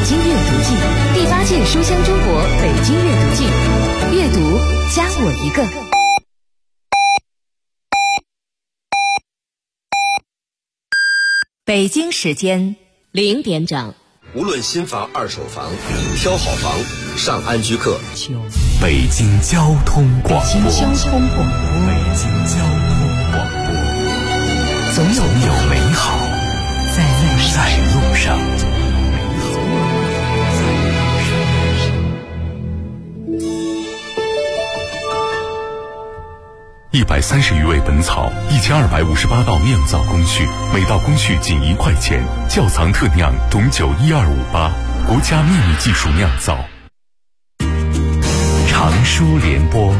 京阅读季，第8届书香中国北京阅读季，阅读加我一个。北京时间0点整。 无论新房二手房，挑好房上安居客。 北京交通广播， 北京交通广播， 北京交通广播，总有美好在路上。130余味本草，1258道酿造工序，每道工序仅1块钱。窖藏特酿董酒12588，国家秘密技术酿造。长书联播。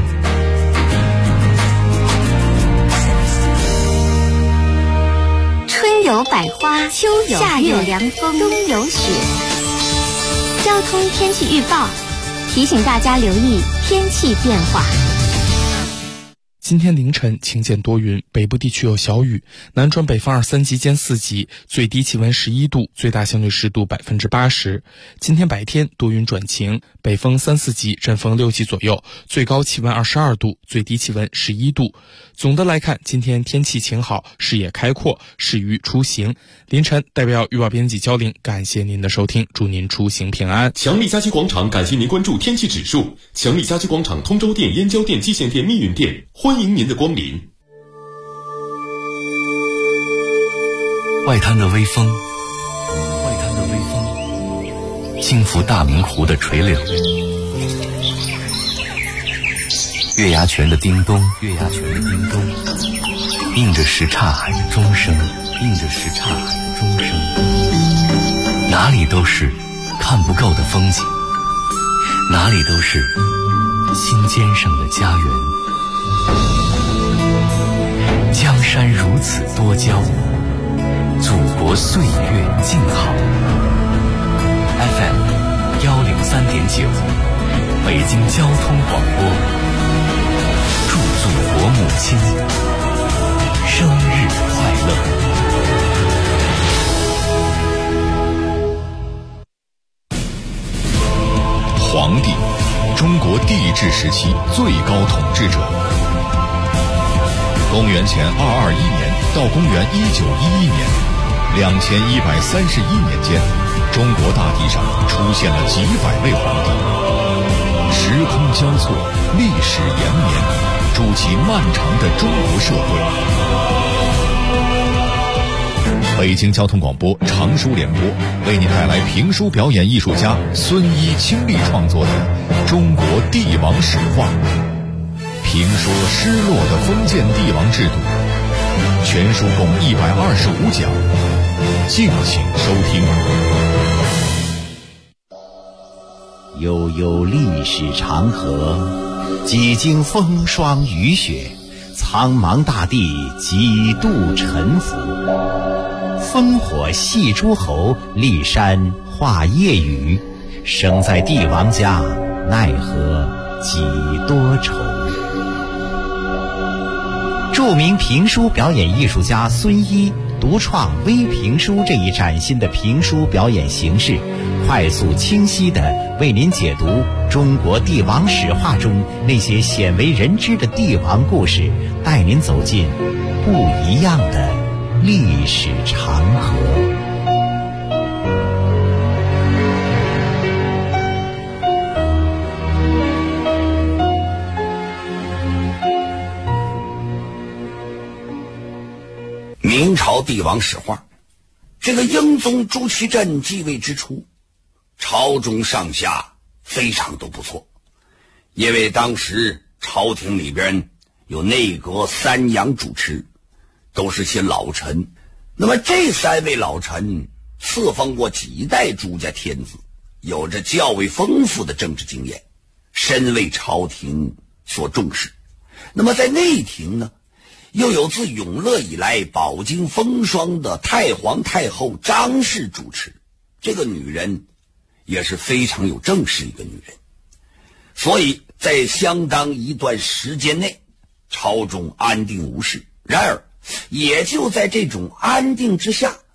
春有百花，秋有夏有凉风，冬有雪。交通天气预报提醒大家留意天气变化。 今天凌晨晴间多云，北部地区有小雨，南转北风2、3级间4级，最低气温11度，最大相对湿度80%。今天白天多云转晴，北风3、4级，阵风6级左右，最高气温22度，最低气温11度。总的来看，今天天气晴好，视野开阔，适于出行。凌晨代表预报编辑焦玲，感谢您的收听，祝您出行平安。 强力家居广场感谢您关注天气指数。强力家居广场通州店、燕郊店、蓟县店、密云店，欢迎您的光临。 外滩的微风，轻拂大明湖的垂柳，月牙泉的叮咚，映着什刹海的钟声，哪里都是看不够的风景，哪里都是心尖上的家园。江山如此多娇，祖国岁月静好。FM 103.9，北京交通广播，祝祖国母亲生日快乐。 皇帝，中国帝制时期最高统治者。公元前221年到公元1911年，2131年间，中国大地上出现了几百位皇帝。时空交错，历史延绵，筑起漫长的中国社会。北京交通广播长书联播为您带来评书表演艺术家孙一倾力创作的《中国帝王史话》，评说失落的封建帝王制度，全书共125讲，敬请收听。 悠悠历史长河，几经风霜雨雪，苍茫大地几度沉浮。烽火戏诸侯，骊山画夜雨，生在帝王家，奈何几多愁。著名评书表演艺术家孙一独创微评书这一崭新的评书表演形式，快速清晰地为您解读中国帝王史话中那些鲜为人知的帝王故事，带您走进不一样的历史长河。 明朝帝王史话，这个英宗朱祁镇继位之初，朝中上下非常都不错，因为当时朝廷里边有内阁3杨主持，都是些老臣。那么这3位老臣赐封过几代朱家天子，有着较为丰富的政治经验，深为朝廷所重视。那么在内廷呢，又有自永乐以来饱经风霜的太皇太后张氏主持，这个女人也是非常有正势一个女人。所以在相当一段时间内，朝中安定无事。然而也就在这种安定之下，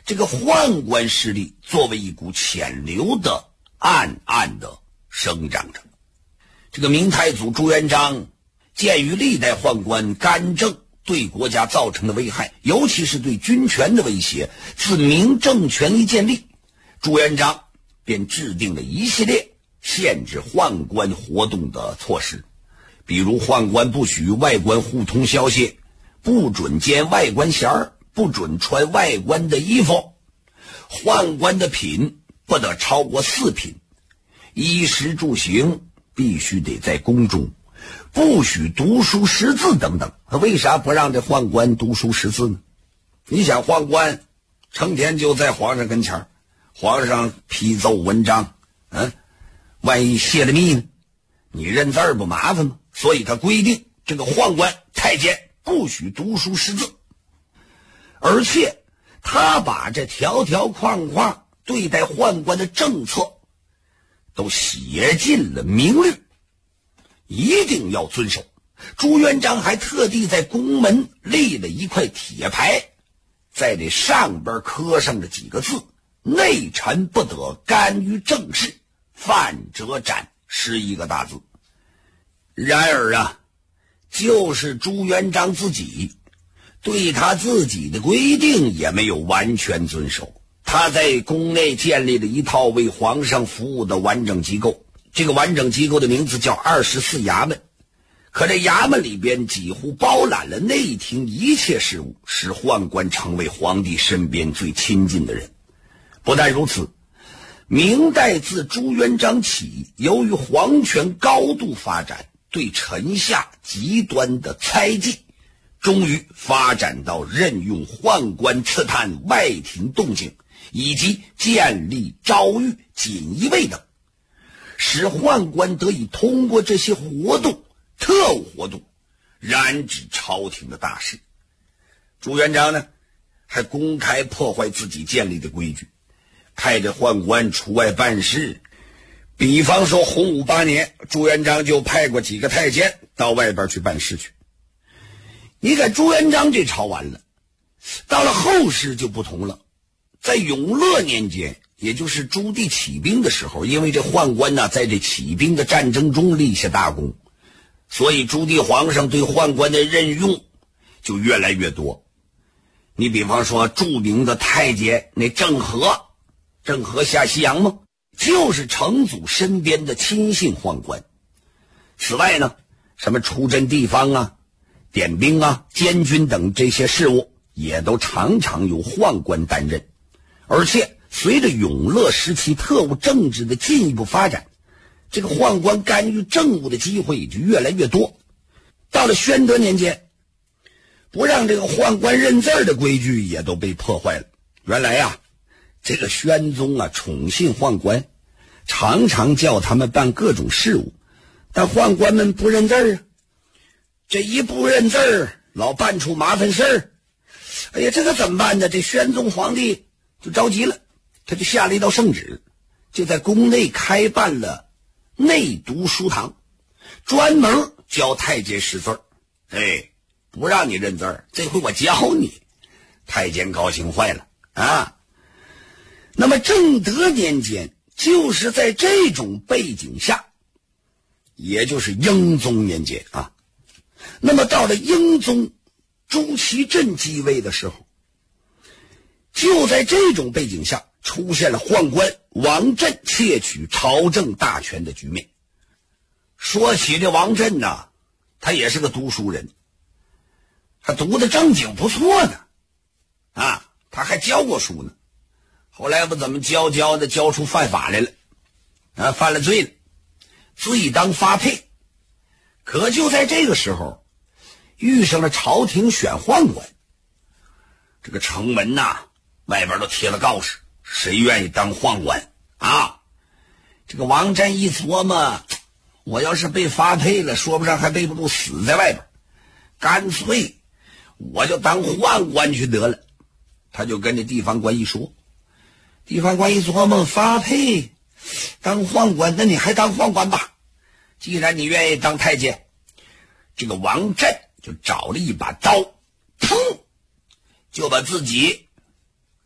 这个宦官势力作为一股潜流的暗暗的生长着。这个明太祖朱元璋鉴于历代宦官干政对国家造成的危害，尤其是对军权的威胁，自明政权一建立，朱元璋便制定了一系列限制宦官活动的措施。比如宦官不许外官互通消息，不准兼外官衔，不准穿外官的衣服，宦官的品不得超过4品，衣食住行必须得在宫中，不许读书识字等等。为啥不让这宦官读书识字呢？你想宦官成天就在皇上跟前，皇上批奏文章，万一泄了密呢，你认字儿不麻烦吗？所以他规定这个宦官太监不许读书识字，而且他把这条条框框对待宦官的政策都写进了明律，一定要遵守。朱元璋还特地在宫门立了一块铁牌，在这上边刻上了几个字：内臣不得干预政事，犯者斩，11个大字。然而啊，就是朱元璋自己对他自己的规定也没有完全遵守。他在宫内建立了一套为皇上服务的完整机构，这个完整机构的名字叫24衙门。可这衙门里边几乎包揽了内廷一切事务，使宦官成为皇帝身边最亲近的人。不但如此，明代自朱元璋起，由于皇权高度发展，对臣下极端的猜忌，终于发展到任用宦官刺探外廷动静，以及建立诏狱锦衣卫等，使宦官得以通过这些活动，特务活动，染指朝廷的大事。朱元璋呢，还公开破坏自己建立的规矩，派着宦官出外办事。比方说洪武8年，朱元璋就派过几个太监到外边去办事去。你看朱元璋这朝完了，到了后世就不同了。在永乐年间，也就是朱棣起兵的时候，因为这宦官呢在这起兵的战争中立下大功，所以朱棣皇上对宦官的任用就越来越多。你比方说著名的太监那郑和下西洋吗？就是成祖身边的亲信宦官。此外呢，什么出镇地方啊、点兵啊、监军等这些事务也都常常由宦官担任。而且随着永乐时期特务政治的进一步发展，这个宦官干预政务的机会也就越来越多。到了宣德年间，不让这个宦官认字的规矩也都被破坏了。原来啊，这个宣宗啊宠信宦官，常常叫他们办各种事务，但宦官们不认字啊，这一不认字老办出麻烦事儿。哎呀，这个怎么办呢？这宣宗皇帝就着急了，他就下了一道圣旨，就在宫内开办了内读书堂，专门教太监识字。不让你认字，这回我教你。太监高兴坏了啊！那么正德年间，就是在这种背景下，也就是英宗年间啊，那么到了英宗朱祁镇继位的时候，就在这种背景下出现了宦官王振窃取朝政大权的局面。说起这王振呢，他也是个读书人，他读的正经不错呢啊，他还教过书呢。后来不怎么教的教出犯法来了啊，犯了罪了，罪当发配。可就在这个时候，遇上了朝廷选宦官，这个城门呐，外边都贴了告示，谁愿意当宦官啊？这个王振一琢磨，我要是被发配了，说不上还背不住死在外边，干脆我就当宦官去得了。他就跟这地方官一说，地方官一琢磨，发配当宦官，那你还当宦官吧，既然你愿意当太监。这个王振就找了一把刀，砰，就把自己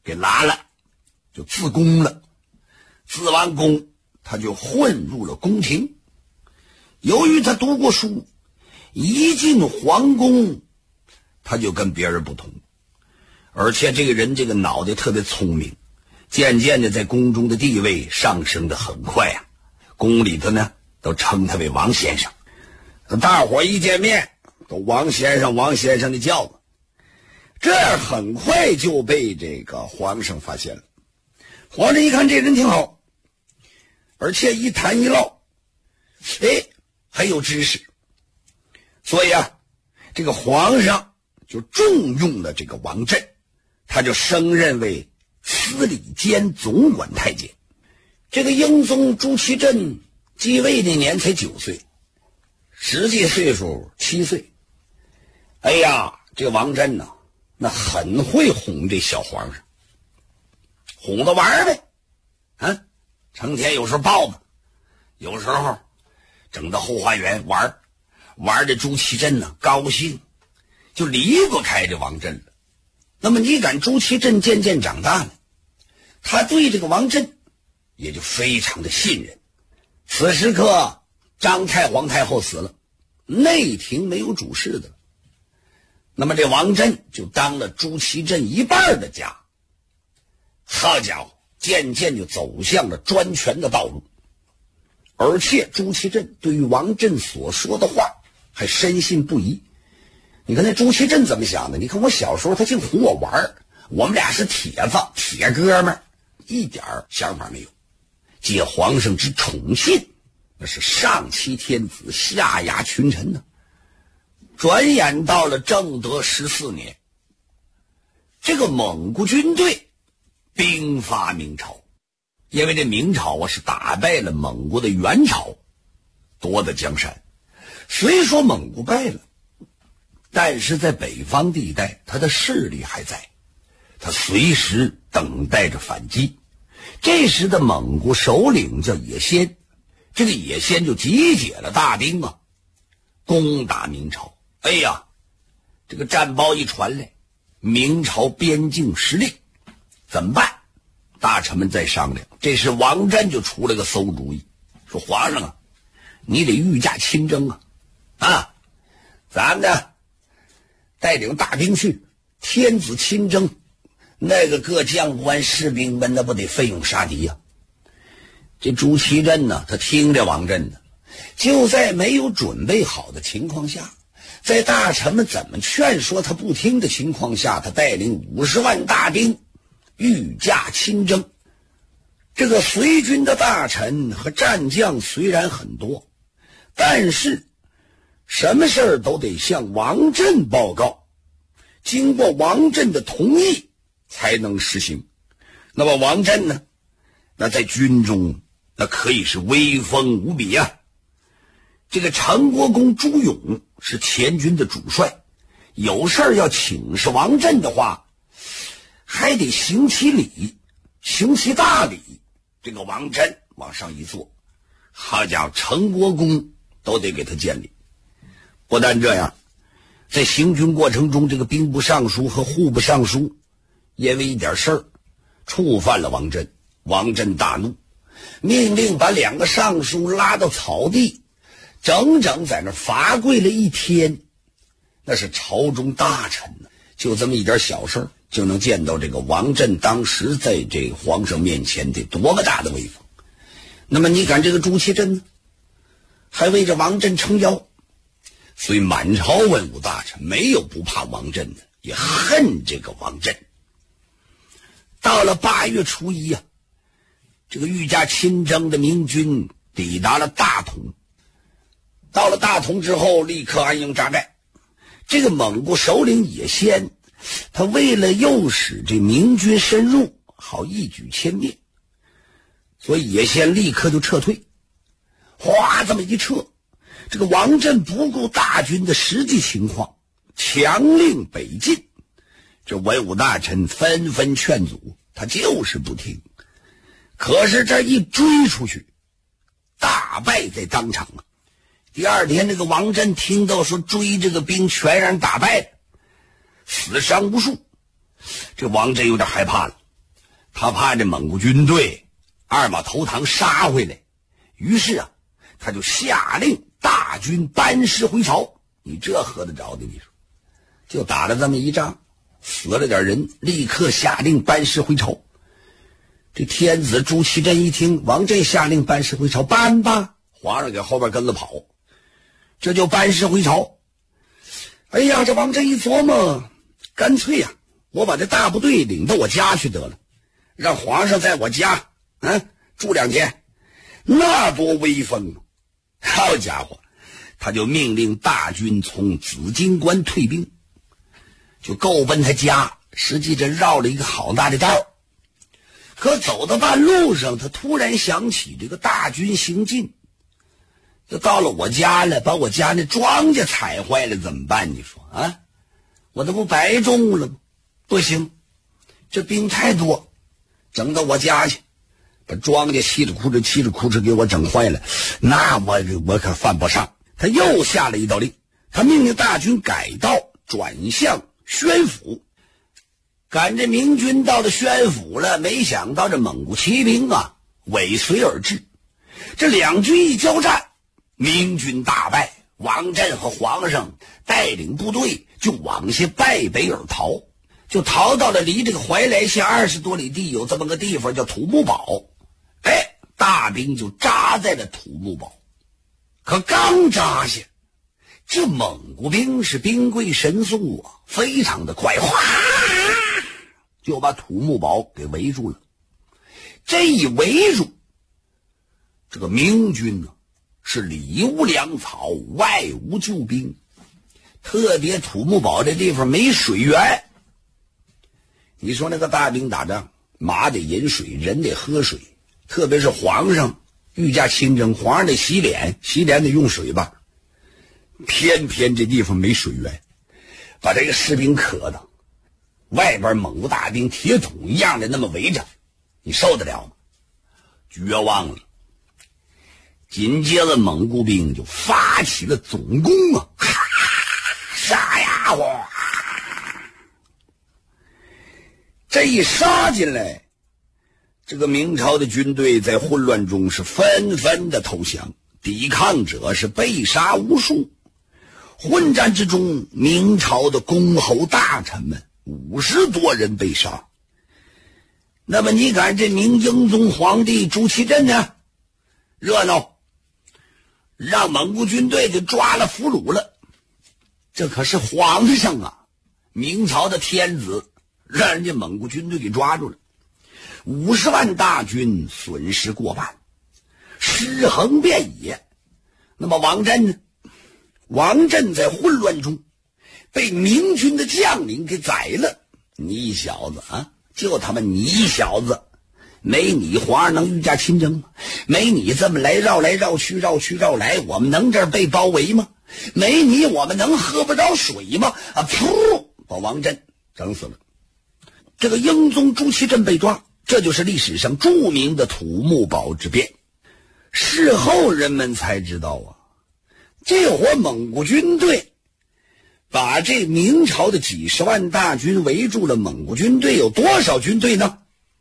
给拉了，就自宫了。自完宫，他就混入了宫廷。由于他读过书，一进皇宫，他就跟别人不同，而且这个人这个脑袋特别聪明，渐渐的在宫中的地位上升的很快啊。宫里头呢都称他为王先生，大伙一见面都王先生王先生的叫嘛。这样很快就被这个皇上发现了。皇上一看这人挺好，而且一谈一唠，很有知识，所以啊，这个皇上就重用了这个王振，他就升任为司礼监总管太监。这个英宗朱祁镇继位那年才9岁，实际岁数7岁。哎呀，这个王振呢，那很会哄这小皇上，哄着玩呗，成天有时候抱着，有时候整到后花园玩的朱祁镇呢高兴，就离不开这王振了。那么你看朱祁镇渐渐长大了，他对这个王振也就非常的信任。此时刻张太皇太后死了，内廷没有主事的了，那么这王振就当了朱祁镇一半的家。好家伙，渐渐就走向了专权的道路。而且朱祁镇对于王振所说的话还深信不疑。你看那朱祁镇怎么想的？你看我小时候他净哄我玩，我们俩是铁子铁哥们儿，一点想法没有。借皇上之宠信，那是上欺天子下压群臣呢。转眼到了正德14年，这个蒙古军队兵发明朝。因为这明朝是打败了蒙古的元朝，夺得江山。虽说蒙古败了，但是在北方地带他的势力还在，他随时等待着反击。这时的蒙古首领叫也先，这个也先就集结了大兵啊，攻打明朝。哎呀，这个战报一传来，明朝边境失利，怎么办？大臣们在商量。这时王振就出了个馊主意，说皇上啊，你得御驾亲征啊，咱呢带领大兵去，天子亲征，那个各将官士兵们那不得奋勇杀敌呀。这朱祁镇呢，他听着王振的，就在没有准备好的情况下，在大臣们怎么劝说他不听的情况下，他带领50万大兵御驾亲征。这个随军的大臣和战将虽然很多，但是什么事儿都得向王振报告，经过王振的同意才能实行。那么王振呢，那在军中那可以是威风无比啊。这个成国公朱勇是前军的主帅，有事儿要请示王振的话，还得行其礼，行其大礼。这个王振往上一坐，好家伙，成国公都得给他见礼。不但这样，在行军过程中，这个兵部尚书和户部尚书因为一点事儿触犯了王振，王振大怒，命令把2个尚书拉到草地，整整在那罚跪了1天。那是朝中大臣呢，就这么一点小事就能见到这个王振当时在这皇上面前得多么大的威风。那么你看这个朱祁镇呢，还为这王振撑腰，所以满朝文武大臣没有不怕王振的，也恨这个王振。到了8月初1啊，这个御驾亲征的明军抵达了大同。到了大同之后，立刻安营扎寨。这个蒙古首领也先，他为了诱使这明军深入，好一举歼灭，所以也先立刻就撤退。哗，这么一撤，这个王振不顾大军的实际情况，强令北进。这文武大臣纷纷劝阻，他就是不听。可是这一追出去，大败在当场啊！第2天，这个王振听到说追这个兵全让人打败了，死伤无数。这王振有点害怕了， 他怕这蒙古军队二马投唐杀回来，于是啊，他就下令大军班师回朝。你这喝得着的？你说，就打了这么一仗，死了点人，立刻下令班师回朝。这天子朱祁镇一听王震下令班师回朝，搬吧，皇上给后边跟着跑，这就班师回朝。哎呀，这王震一琢磨，干脆呀，我把这大部队领到我家去得了，让皇上在我家住2天，那多威风啊！好家伙，他就命令大军从紫荆关退兵，就够奔他家。实际这绕了一个好大的道，可走到半路上，他突然想起这个大军行进，就到了我家了，把我家那庄稼踩坏了怎么办？你说啊，我这不白种了吗？不行，这兵太多，整到我家去，把庄稼稀里哭哧给我整坏了，那我可犯不上。他又下了一道令，他命令大军改道转向宣府。赶着明军到了宣府了，没想到这蒙古骑兵啊尾随而至，这两军一交战，明军大败，王震和皇上带领部队就往下败北而逃，就逃到了离这个怀来县20多里地有这么个地方叫土木堡。大兵就扎在了土木堡，可刚扎下，这蒙古兵是兵贵神速啊，非常的快，哗就把土木堡给围住了。这一围住，这个明军呢是里无粮草，外无救兵，特别土木堡这地方没水源。你说那个大兵打仗，马得饮水，人得喝水，特别是皇上御驾亲征，皇上得洗脸，洗脸得用水吧，偏偏这地方没水源，把这个士兵渴的，外边蒙古大兵铁桶一样的那么围着，你受得了吗？绝望了。紧接着蒙古兵就发起了总攻啊，杀呀！哇！这一杀进来，这个明朝的军队在混乱中是纷纷的投降，抵抗者是被杀无数。混战之中，明朝的公侯大臣们50多人被杀。那么你看这明英宗皇帝朱祁镇呢，热闹，让蒙古军队给抓了俘虏了。这可是皇上啊，明朝的天子，让人家蒙古军队给抓住了，50万大军损失过半，尸横遍野。那么王震呢？王震在混乱中被明军的将领给宰了。你小子啊，就他妈你小子，没你皇上能御驾亲征吗？没你这么来绕来绕去我们能这儿被包围吗？没你我们能喝不着水吗？噗，把王震整死了。这个英宗朱祁镇被抓，这就是历史上著名的土木堡之变。事后人们才知道啊，这伙蒙古军队把这明朝的几十万大军围住了。蒙古军队有多少军队呢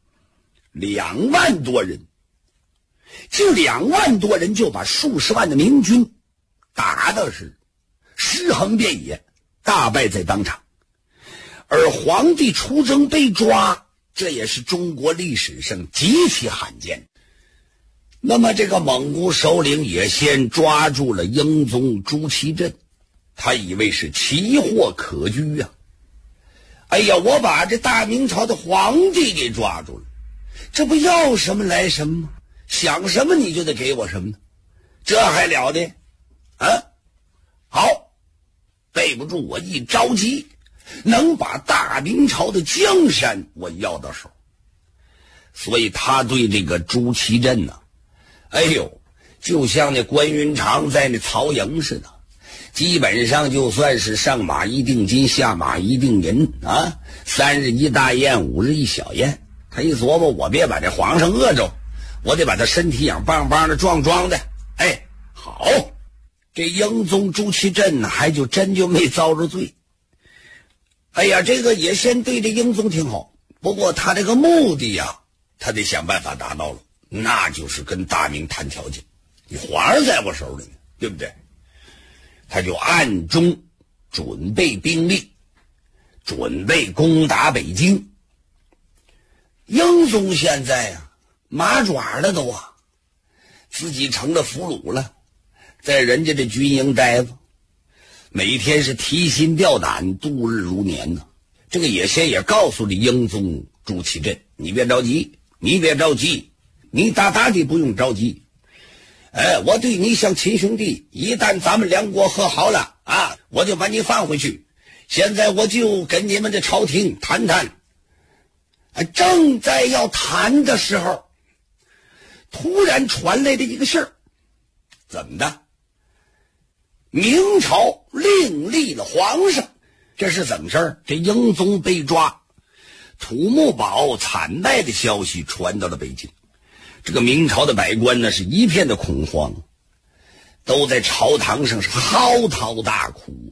？2万多人，就2万多人就把数十万的明军打的是尸横遍野，大败在当场。而皇帝出征被抓，这也是中国历史上极其罕见。那么这个蒙古首领也先抓住了英宗朱祁镇，他以为是奇货可居啊。哎呀，我把这大明朝的皇帝给抓住了，这不要什么来什么吗？想什么你就得给我什么呢？这还了得啊！好，备不住我一着急，能把大明朝的江山我要到手。所以他对这个朱祁镇呢，哎呦，就像那关云长在那曹营似的，基本上就算是上马一锭金，下马一锭银啊，3日一大宴，5日一小宴。他一琢磨，我别把这皇上饿着，我得把他身体养棒棒的壮壮的。哎，好，这英宗朱祁镇呢，还就真就没遭着罪。哎呀，这个也先对这英宗挺好，不过他这个目的呀， 他得想办法达到了，那就是跟大明谈条件。你皇上在我手里呢，对不对？他就暗中准备兵力，准备攻打北京。英宗现在啊，麻爪了都啊，自己成了俘虏了，在人家这军营待着，每天是提心吊胆，度日如年呢。这个野仙也告诉了英宗朱祁镇，你别着急，你别着急，你大大的不用着急。我对你像亲兄弟，一旦咱们两国和好了啊，我就把你放回去。现在我就跟你们的朝廷谈谈。正在要谈的时候，突然传来的一个信儿，怎么的？明朝另立了皇上，这是怎么事儿？这英宗被抓，土木堡惨败的消息传到了北京。这个明朝的百官呢，是一片的恐慌，都在朝堂上是嚎啕大哭。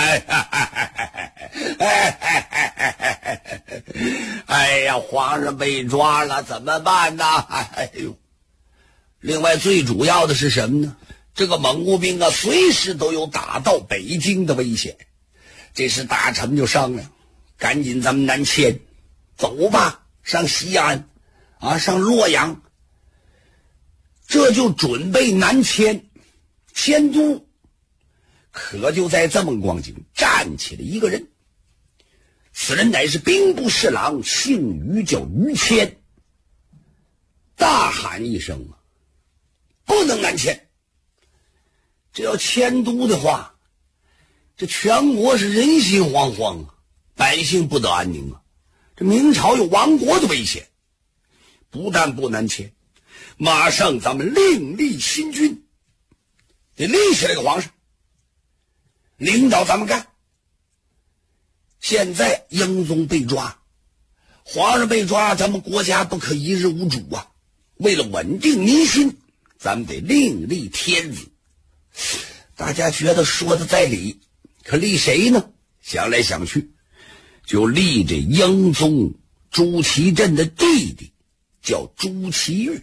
哎呀，皇上被抓了，怎么办呢？哎呦！另外最主要的是什么呢？这个蒙古兵啊，随时都有打到北京的危险。这时大臣就商量，赶紧咱们南迁，走吧，上西安啊，上洛阳。这就准备南迁，迁都。可就在这么光景，站起了一个人，此人乃是兵部侍郎，姓于，叫于谦。大喊一声啊，不能南迁！这要迁都的话，这全国是人心惶惶啊，百姓不得安宁啊，这明朝有亡国的危险。不但不南迁，马上咱们另立新君，得立起来个皇上，领导咱们干。现在英宗被抓，皇上被抓，咱们国家不可一日无主啊。为了稳定民心，咱们得另立天子。大家觉得说的在理，可立谁呢？想来想去，就立这英宗朱祁镇的弟弟，叫朱祁钰。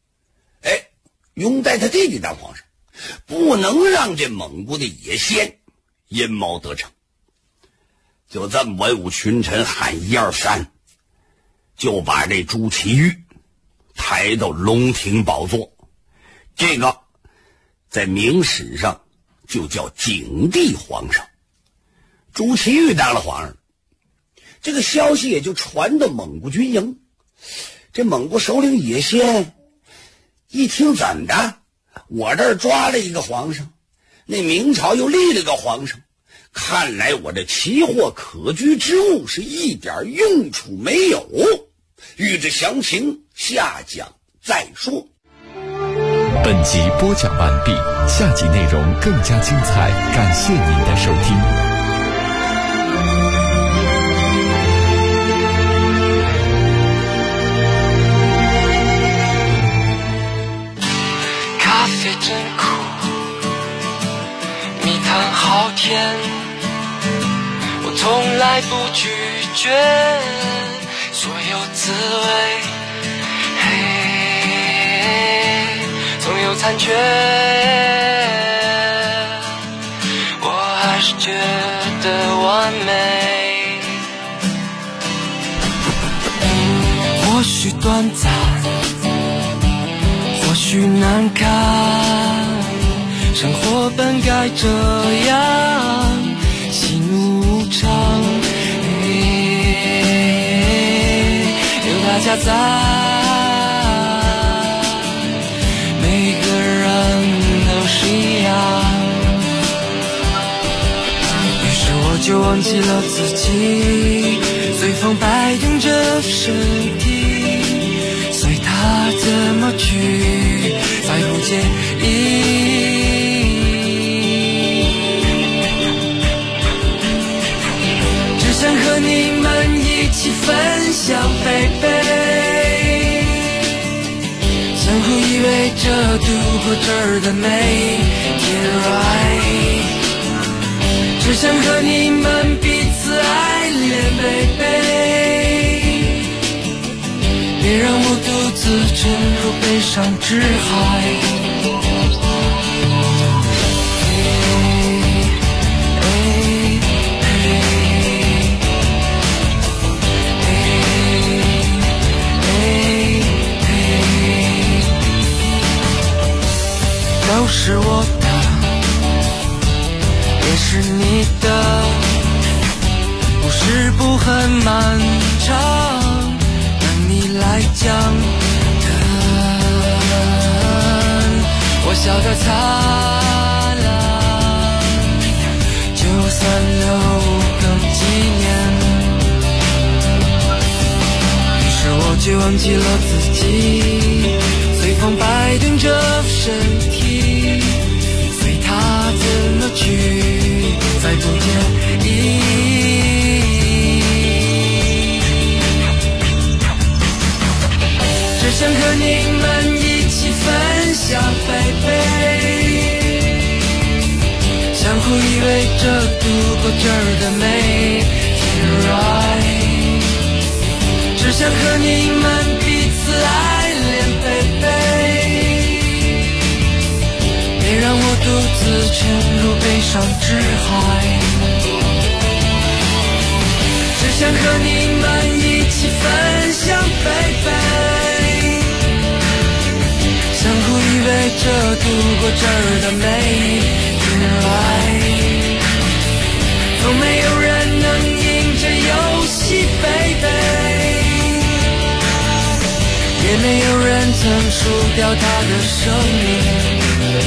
拥戴他弟弟当皇上，不能让这蒙古的野仙阴谋得逞。就这么文武群臣喊1、2、3，就把这朱祁钰抬到龙庭宝座。这个在明史上就叫景帝皇上。朱祁钰当了皇上，这个消息也就传到蒙古军营。这蒙古首领野仙一听，怎么的？我这儿抓了一个皇上，那明朝又立了个皇上，看来我这奇货可居之物是一点用处没有。欲知详情，下讲再说。 本集播讲完毕，下集内容更加精彩，感谢您的收听。 咖啡真苦，蜜糖好甜，我从来不拒绝所有滋味，总有残缺，我还是觉得完美。或许短暂，或许难堪，生活本该这样，喜怒无常，有大家在，每个人都是一样。于是我就忘记了自己，随风摆动着身体，随他怎么去，再不介意。只想和你们一起分享baby，相互依偎着度过这儿的每天 right， 只想和你们彼此爱恋baby，别让我独自沉入悲伤之海。都是我的，也是你的，故事不很漫长，等你来讲。我笑得灿烂，就算留个纪念。于是我就忘记了自己，随风摆动着身体，随它怎么去，再不介意。只想和你们一起分享baby，相互依偎着度过这儿的每天 right， 只想和你们彼此爱恋baby， 别让我独自沉入悲伤之海，只想和你们一起分享baby，相互依偎着度过这儿的每天来，从没有人能赢这游戏baby， 也没有人曾输掉他的生命，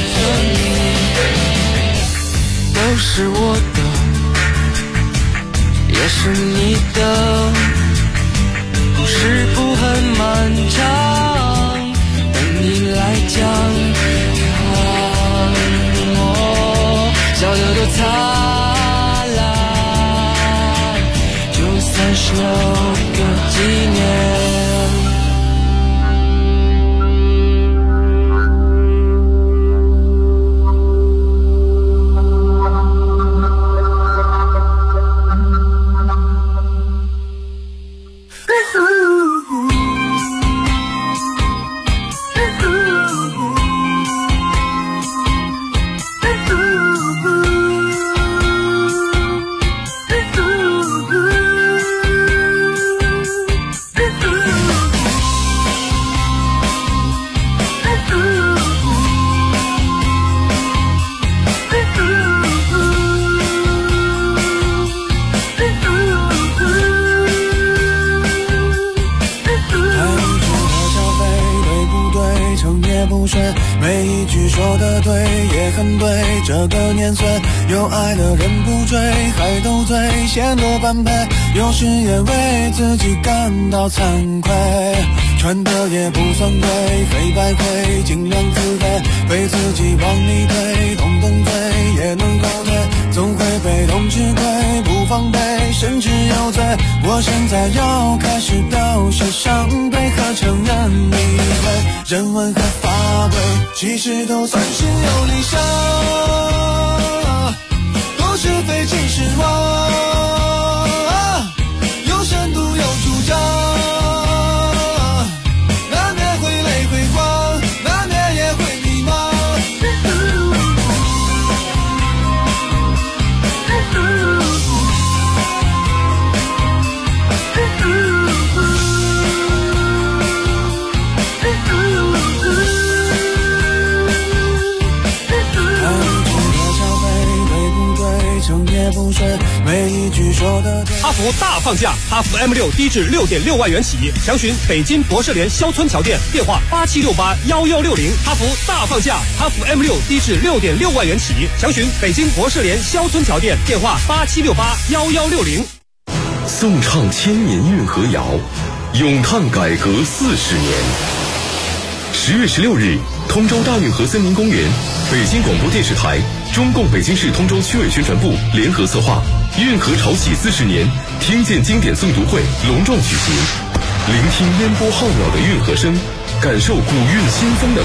都是我的，也是你的，故事不很漫长，你来讲，看我笑得多灿烂，就算是留个纪念。 每一句说的对也很对，这个年岁有爱的人不追，还斗嘴显得般配，有时也为自己感到惭愧，穿的也不算贵，黑白灰尽量自卑，被自己往里推，动动嘴也能后退，总会被动吃亏，不防备甚至有罪，我现在要开始丢下伤悲和承认理会，人文和法规其实都算是有理想，都是非其实妄，有深度有主张，难免会累会慌，难免也会迷茫，不睡，每一句说的对。 哈弗大放价，哈弗 M6 低至 6.6 万元起，详询北京博士联肖村桥店，电话87681160。哈弗大放价，哈弗 M6 低至 6.6 万元起，详询北京博士联肖村桥店，电话87681160。 颂唱千年运河谣，咏叹改革40年。10月16日，通州大运河森林公园，北京广播电视台、中共北京市通州区委宣传部联合策划运河潮起40年听见经典诵读会隆重举行，聆听烟波浩渺的运河声，感受古韵新风的